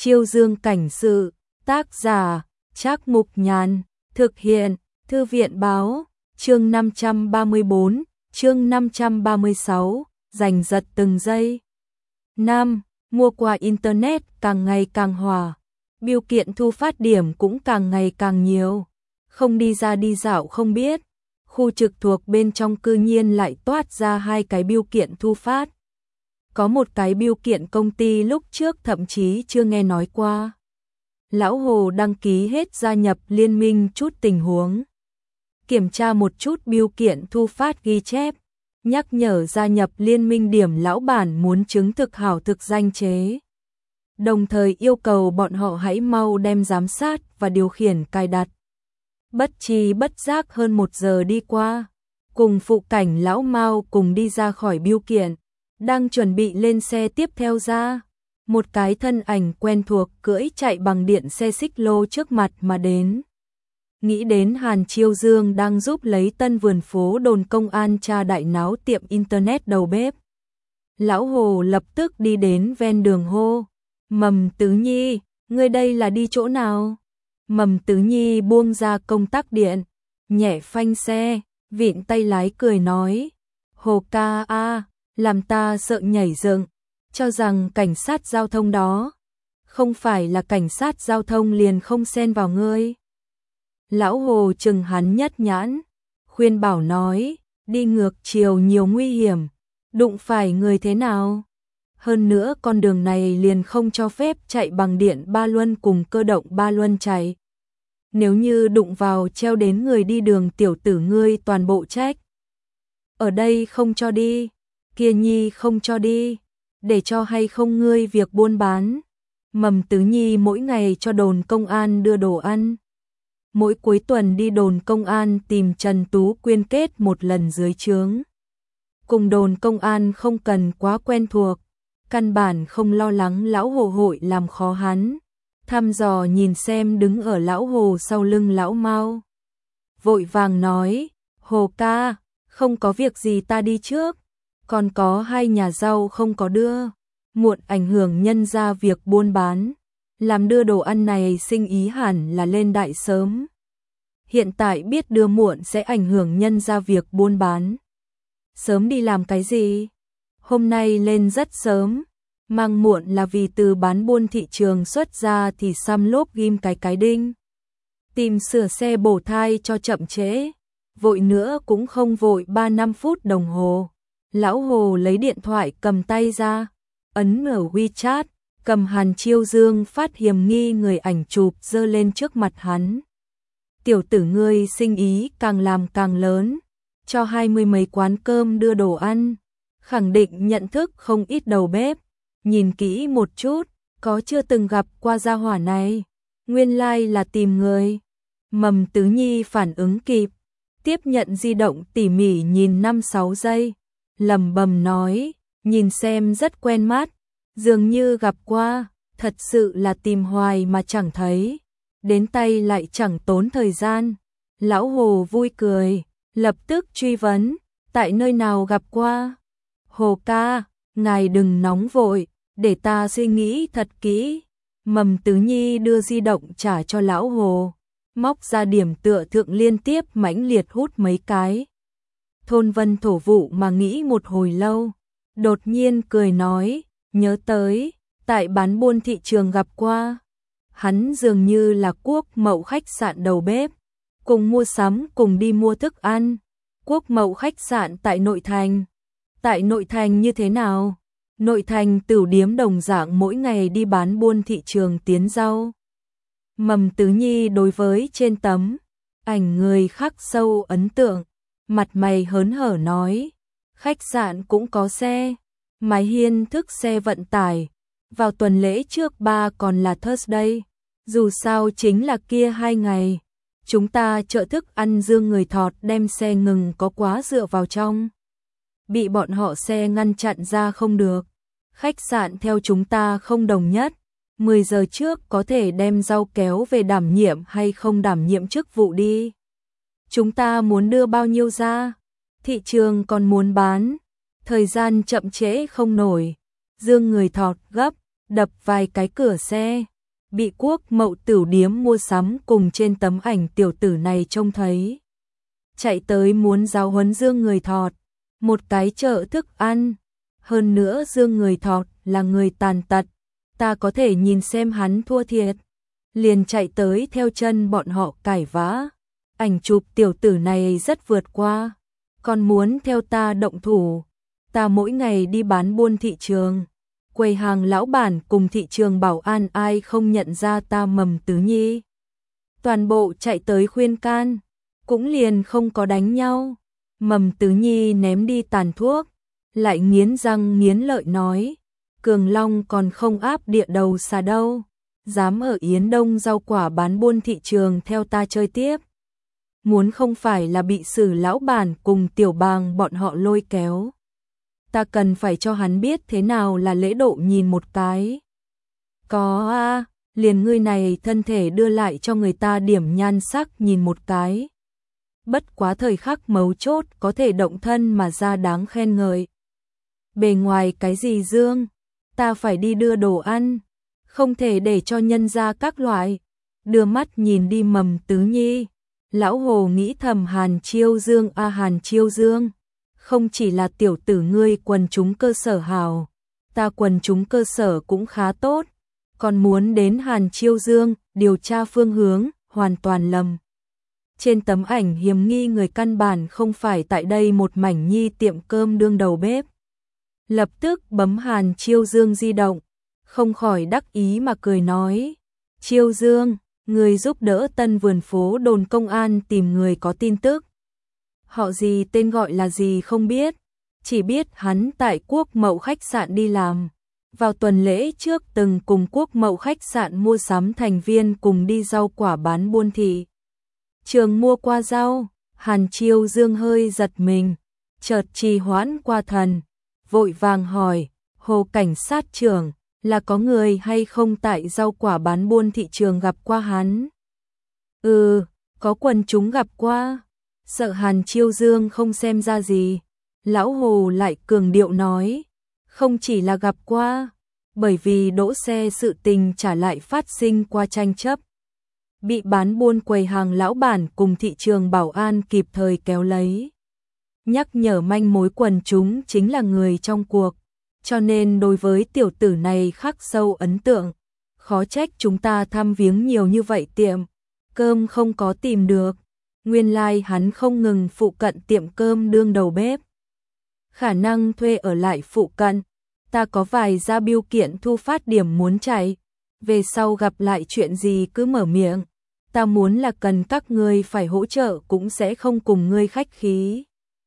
Chiêu Dương cảnh sự, tác giả, Trác Mục Nhàn, thực hiện, Thư viện báo, chương 534, chương 536, giành giật từng giây. Nam, mua qua Internet càng ngày càng hòa, bưu kiện thu phát điểm cũng càng ngày càng nhiều. Không đi ra đi dạo không biết, khu trực thuộc bên trong cư nhiên lại toát ra 2 cái bưu kiện thu phát. Có một cái bưu kiện công ty lúc trước thậm chí chưa nghe nói qua. Lão Hồ đăng ký hết gia nhập liên minh chút tình huống. Kiểm tra một chút bưu kiện thu phát ghi chép, nhắc nhở gia nhập liên minh điểm lão bản muốn chứng thực hảo thực danh chế. Đồng thời yêu cầu bọn họ hãy mau đem giám sát và điều khiển cài đặt. Bất tri bất giác hơn 1 giờ đi qua, cùng phụ cảnh lão Mao cùng đi ra khỏi bưu kiện, đang chuẩn bị lên xe tiếp theo ra. Một cái thân ảnh quen thuộc cưỡi chạy bằng điện xe xích lô trước mặt mà đến. Nghĩ đến Hàn Chiêu Dương đang giúp lấy tân vườn phố đồn công an tra đại náo tiệm Internet đầu bếp. Lão Hồ lập tức đi đến ven đường hô, Mầm Tứ Nhi, ngươi đây là đi chỗ nào? Mầm Tứ Nhi buông ra công tắc điện, nhẹ phanh xe, vịn tay lái cười nói, Hồ ca a, làm ta sợ nhảy dựng, cho rằng cảnh sát giao thông đó, không phải là cảnh sát giao thông liền không xen vào ngươi. Lão Hồ chừng hắn nhất nhãn, khuyên bảo nói, đi ngược chiều nhiều nguy hiểm, đụng phải người thế nào? Hơn nữa con đường này liền không cho phép chạy bằng điện ba luân cùng cơ động ba luân chạy. Nếu như đụng vào treo đến người đi đường tiểu tử ngươi toàn bộ trách. Ở đây không cho đi, kia Nhi không cho đi, để cho hay không ngươi việc buôn bán. Mầm Tứ Nhi mỗi ngày cho đồn công an đưa đồ ăn. Mỗi cuối tuần đi đồn công an tìm Trần Tú Quyên kết một lần dưới trướng. Cùng đồn công an không cần quá quen thuộc, căn bản không lo lắng lão Hồ hội làm khó hắn. Thăm dò nhìn xem đứng ở lão Hồ sau lưng lão Mao. Vội vàng nói, Hồ ca, không có việc gì ta đi trước, còn có 2 nhà rau không có đưa, muộn ảnh hưởng nhân ra việc buôn bán. Làm đưa đồ ăn này sinh ý hẳn là lên đại sớm. Hiện tại biết đưa muộn sẽ ảnh hưởng nhân ra việc buôn bán. Sớm đi làm cái gì? Hôm nay lên rất sớm. Mang muộn là vì từ bán buôn thị trường xuất ra thì xăm lốp ghim cái đinh. Tìm sửa xe bổ thai cho chậm trễ. Vội nữa cũng không vội 3-5 phút đồng hồ. Lão Hồ lấy điện thoại cầm tay ra, ấn ở WeChat, cầm Hàn Chiêu Dương phát hiểm nghi người ảnh chụp dơ lên trước mặt hắn. Tiểu tử ngươi sinh ý càng làm càng lớn, cho 20 mấy quán cơm đưa đồ ăn, khẳng định nhận thức không ít đầu bếp. Nhìn kỹ một chút, có chưa từng gặp qua gia hỏa này, nguyên lai là tìm người. Mầm Tứ Nhi phản ứng kịp, tiếp nhận di động tỉ mỉ nhìn 5-6 giây, lẩm bẩm nói, nhìn xem rất quen mắt, dường như gặp qua, thật sự là tìm hoài mà chẳng thấy, đến tay lại chẳng tốn thời gian. Lão Hồ vui cười, lập tức truy vấn, tại nơi nào gặp qua? Hồ ca, ngài đừng nóng vội, để ta suy nghĩ thật kỹ. Mầm Tứ Nhi đưa di động trả cho lão Hồ, móc ra điểm tựa thượng liên tiếp mãnh liệt hút mấy cái. Thôn Vân Thổ Vụ mà nghĩ một hồi lâu, đột nhiên cười nói, nhớ tới, tại bán buôn thị trường gặp qua. Hắn dường như là Quốc Mậu khách sạn đầu bếp, cùng mua sắm cùng đi mua thức ăn. Quốc Mậu khách sạn tại nội thành. Tại nội thành như thế nào? Nội thành tửu điếm đồng dạng mỗi ngày đi bán buôn thị trường tiến rau. Mầm Tứ Nhi đối với trên tấm ảnh người khắc sâu ấn tượng, mặt mày hớn hở nói, khách sạn cũng có xe, mái hiên thức xe vận tải, vào tuần lễ trước 3 còn là Thursday, dù sao chính là kia 2 ngày, chúng ta chợ thức ăn Dương người thọt đem xe ngừng có quá dựa vào trong. Bị bọn họ xe ngăn chặn ra không được. Khách sạn theo chúng ta không đồng nhất, 10 giờ trước có thể đem rau kéo về đảm nhiệm hay không đảm nhiệm chức vụ đi. Chúng ta muốn đưa bao nhiêu ra? Thị trường còn muốn bán, thời gian chậm trễ không nổi. Dương người thọt gấp, đập vài cái cửa xe, bị Quốc Mậu Tửu điếm mua sắm cùng trên tấm ảnh tiểu tử này trông thấy. Chạy tới muốn giáo huấn Dương Người Thọt, một cái chợ thức ăn. Hơn nữa Dương Người Thọt là người tàn tật, ta có thể nhìn xem hắn thua thiệt. Liền chạy tới theo chân bọn họ cãi vã. Ảnh chụp tiểu tử này rất vượt qua, còn muốn theo ta động thủ. Ta mỗi ngày đi bán buôn thị trường, quầy hàng lão bản cùng thị trường bảo an ai không nhận ra ta Mầm Tứ Nhi. Toàn bộ chạy tới khuyên can, cũng liền không có đánh nhau. Mầm Tứ Nhi ném đi tàn thuốc, lại nghiến răng nghiến lợi nói, Cường Long còn không áp địa đầu xà đâu, dám ở Yến Đông rau quả bán buôn thị trường theo ta chơi tiếp. Muốn không phải là bị Sử lão bản cùng Tiểu Bàng bọn họ lôi kéo. Ta cần phải cho hắn biết thế nào là lễ độ nhìn một cái. Có a, liền ngươi này thân thể đưa lại cho người ta điểm nhan sắc nhìn một cái. Bất quá thời khắc mấu chốt có thể động thân mà ra đáng khen ngợi. Bề ngoài cái gì Dương, ta phải đi đưa đồ ăn, không thể để cho nhân ra các loại. Đưa mắt nhìn đi Mầm Tứ Nhi, lão hồ nghĩ thầm Hàn Chiêu Dương a Hàn Chiêu Dương, không chỉ là tiểu tử ngươi quần chúng cơ sở hào, ta quần chúng cơ sở cũng khá tốt, còn muốn đến Hàn Chiêu Dương điều tra phương hướng, hoàn toàn lầm. Trên tấm ảnh hiểm nghi người căn bản không phải tại đây một mảnh nhi tiệm cơm đương đầu bếp. Lập tức bấm Hàn Chiêu Dương di động, không khỏi đắc ý mà cười nói, Chiêu Dương, người giúp đỡ Tân Vườn phố đồn công an tìm người có tin tức. Họ gì tên gọi là gì không biết, chỉ biết hắn tại Quốc Mậu khách sạn đi làm. Vào tuần lễ trước từng cùng Quốc Mậu khách sạn mua sắm thành viên cùng đi rau quả bán buôn thị trường mua qua rau. Hàn Chiêu Dương hơi giật mình, chợt trì hoãn qua thần, vội vàng hỏi, Hồ cảnh sát trưởng, là có người hay không tại rau quả bán buôn thị trường gặp qua hắn? Có quần chúng gặp qua. Sợ Hàn Chiêu Dương không xem ra gì, lão Hồ lại cường điệu nói, không chỉ là gặp qua, bởi vì đỗ xe sự tình trả lại phát sinh qua tranh chấp. Bị bán buôn quầy hàng lão bản cùng thị trường bảo an kịp thời kéo lấy. Nhắc nhở manh mối quần chúng chính là người trong cuộc, cho nên đối với tiểu tử này khắc sâu ấn tượng. Khó trách chúng ta thăm viếng nhiều như vậy tiệm cơm không có tìm được. Nguyên lai hắn không ngừng phụ cận tiệm cơm đương đầu bếp. Khả năng thuê ở lại phụ cận. Ta có vài gia biêu kiện thu phát điểm muốn chạy. Về sau gặp lại chuyện gì cứ mở miệng. Ta muốn là cần các ngươi phải hỗ trợ cũng sẽ không cùng ngươi khách khí.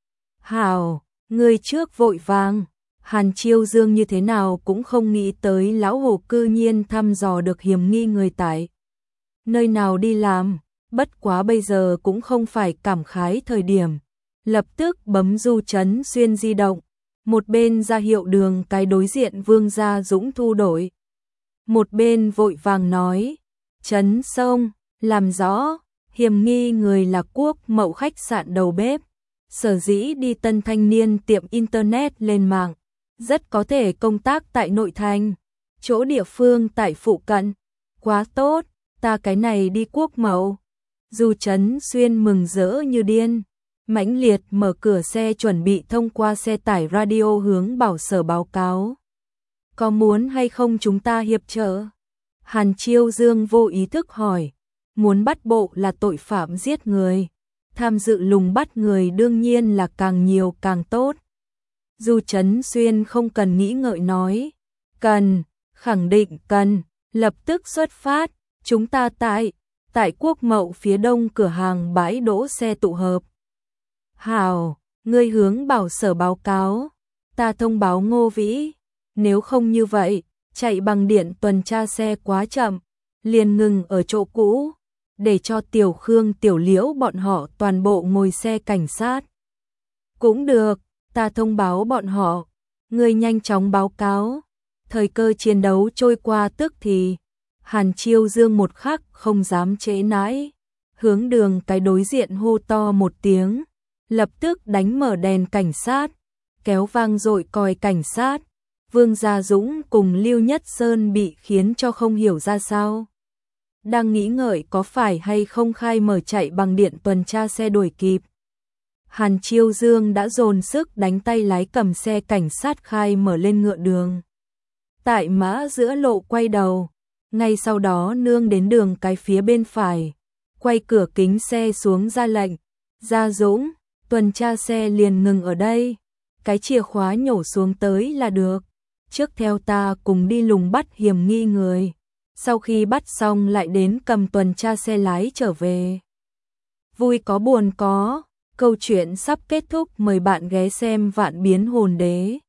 Hào, ngươi trước vội vàng. Hàn Chiêu Dương như thế nào cũng không nghĩ tới lão Hồ cư nhiên thăm dò được hiểm nghi người tại nơi nào đi làm. Bất quá bây giờ cũng không phải cảm khái thời điểm. Lập tức bấm Du Trấn Xuyên di động. Một bên ra hiệu đường cái đối diện Vương Gia Dũng thu đổi. Một bên vội vàng nói, Trấn Sông, làm rõ, hiểm nghi người là Quốc Mậu khách sạn đầu bếp. Sở dĩ đi Tân Thanh Niên tiệm internet lên mạng, rất có thể công tác tại nội thành, chỗ địa phương tại phụ cận. Quá tốt, ta cái này đi Quốc Mậu. Du Trấn Xuyên mừng rỡ như điên, mãnh liệt mở cửa xe chuẩn bị thông qua xe tải radio hướng Bảo Sở báo cáo. Có muốn hay không chúng ta hiệp trợ? Hàn Chiêu Dương vô ý thức hỏi, muốn bắt bộ là tội phạm giết người, tham dự lùng bắt người đương nhiên là càng nhiều càng tốt. Du Trấn Xuyên không cần nghĩ ngợi nói, cần, khẳng định cần, lập tức xuất phát, chúng ta tại Quốc Mậu phía đông cửa hàng bãi đỗ xe tụ hợp. Hào, ngươi hướng Bảo Sở báo cáo, ta thông báo Ngô Vĩ, nếu không như vậy, chạy bằng điện tuần tra xe quá chậm, liền ngừng ở chỗ cũ, để cho Tiểu Khương Tiểu Liễu bọn họ toàn bộ ngồi xe cảnh sát. Cũng được, ta thông báo bọn họ, ngươi nhanh chóng báo cáo. Thời cơ chiến đấu trôi qua tức thì, Hàn Chiêu Dương một khắc không dám trễ nãi, hướng đường cái đối diện hô to một tiếng, lập tức đánh mở đèn cảnh sát, kéo vang dội còi cảnh sát, Vương Gia Dũng cùng Lưu Nhất Sơn bị khiến cho không hiểu ra sao. Đang nghĩ ngợi có phải hay không khai mở chạy bằng điện tuần tra xe đuổi kịp. Hàn Chiêu Dương đã dồn sức đánh tay lái cầm xe cảnh sát khai mở lên ngựa đường. Tại mã giữa lộ quay đầu, ngay sau đó nương đến đường cái phía bên phải, quay cửa kính xe xuống ra lệnh, Gia Dũng, tuần tra xe liền ngừng ở đây, cái chìa khóa nhổ xuống tới là được, trước theo ta cùng đi lùng bắt hiểm nghi người, sau khi bắt xong lại đến cầm tuần tra xe lái trở về. Vui có buồn có, câu chuyện sắp kết thúc, mời bạn ghé xem Vạn Biến Hồn Đế.